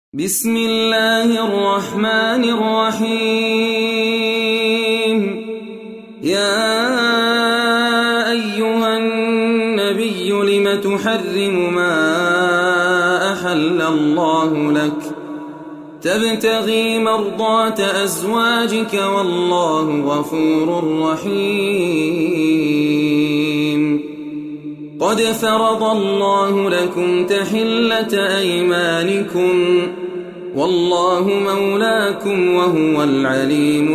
بسم الله الرحمن الرحيم. يا أيها النبي لم تحرم ما أحل الله لك تبتغي مرضات أزواجك والله غفور رحيم. قد فرض الله لكم تحلة أيمانكم والله مولاكم وهو العليم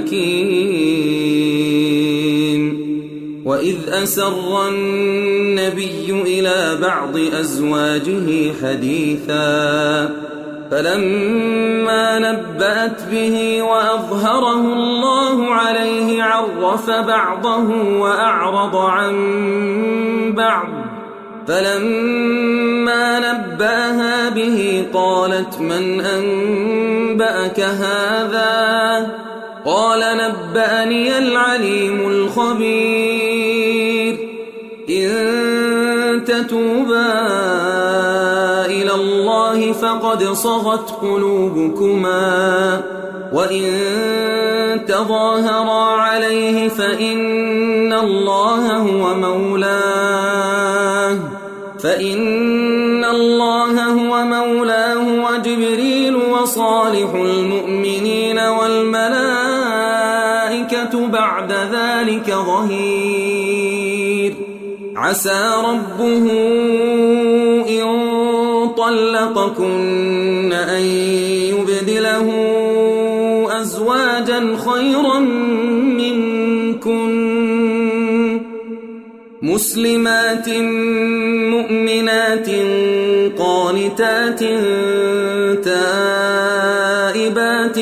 الحكيم. وإذ أسر النبي إلى بعض أزواجه حديثا فلما نبأت به وأظهره الله عليه عرف بعضه وأعرض عن بعض فلما نبأها به قالت من أنبأك هذا؟ قال نبأني العليم الخبير. إن تتوبا إلى الله فقد صغت قلوبكما وإن تظاهرا عليه فإن الله هو مولاه وجبريل وصالح المؤمنين والملائكة بعد ذلك ظهير. عسى ربه إن طلقكن أن يبدله أزواجا خيرا منكن مسلمات مؤمنات قانتات تائبات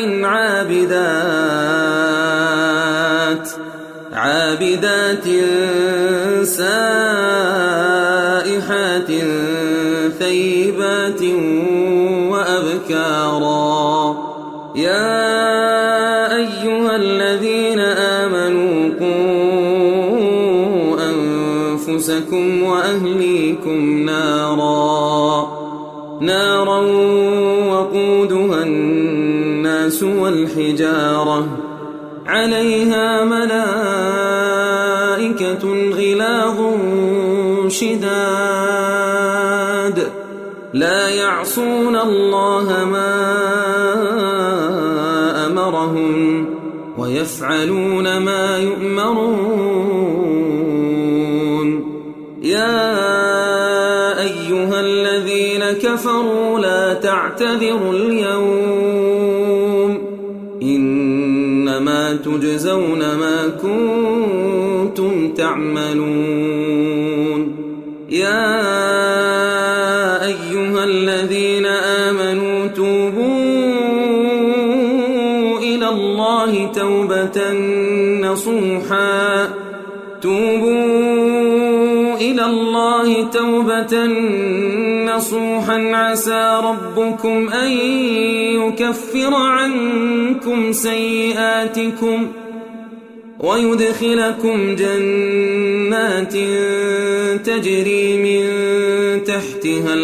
عابدات سائحات ثيبات وأبكارا. يا أيها الذين آمنوا قوا أنفسكم وأهليكم نارا وقودها الناس والحجارة عليها ملائكة غلاظ شداد لا يعصون الله ما أمرهم ويفعلون ما يؤمرون. يا أيها الذين كفروا لا تعتذروا اليوم إنما تجزون ما كنتم تعملون. يا أيها الذين آمنوا توبوا إلى الله توبة نصوحا عسى ربكم أن يكفر عنكم سيئاتكم ويدخلكم جنات تجري من تحتها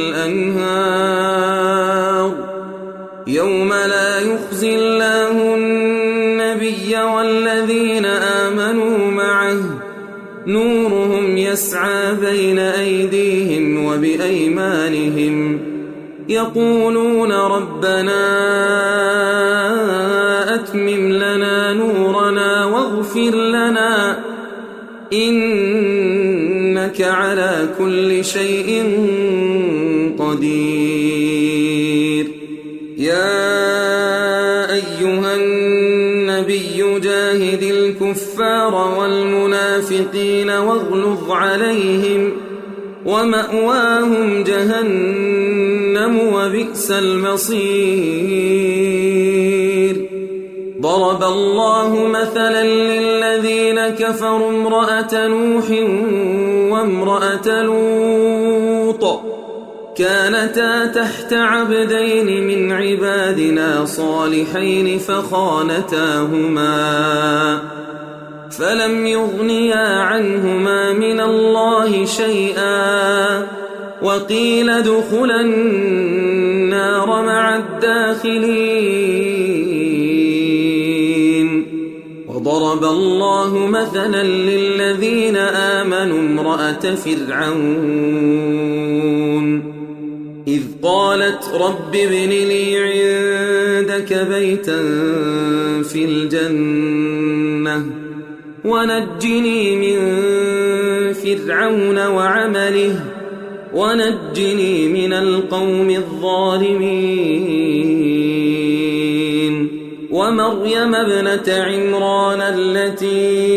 الأنهار يوم لا يخزي الله النبي والذين آمنوا معه نورهم يسعى بين أيديهم وبأيمانهم يقولون ربنا أتمم لنا نورنا واغفر لنا إنك على كل شيء قدير. يا أيها النبي جاهد الكفار والمنافقين واغلظ عليهم ومأواهم جهنم وبئس المصير. ضرب الله مثلا للذين كفروا امرأة نوح وامرأة لوط كانتا تحت عبدين من عبادنا صالحين فخانتاهما فلم يغنيا عنهما من الله شيئا وقيل ادخلا النار مع الداخلين وضرب الله مثلا للذين آمنوا امرأة فرعون إذ قالت رب ابن لي عندك بيتا في الجنة ونجني من فرعون وعمله ونجني من القوم الظالمين ومريم ابنة عمران التي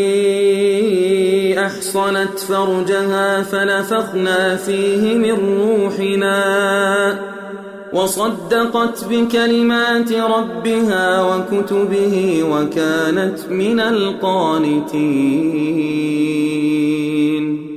أحصنت فرجها فنفخنا فيه من روحنا وصدقت بكلمات ربها وكتبه وكانت من القانتين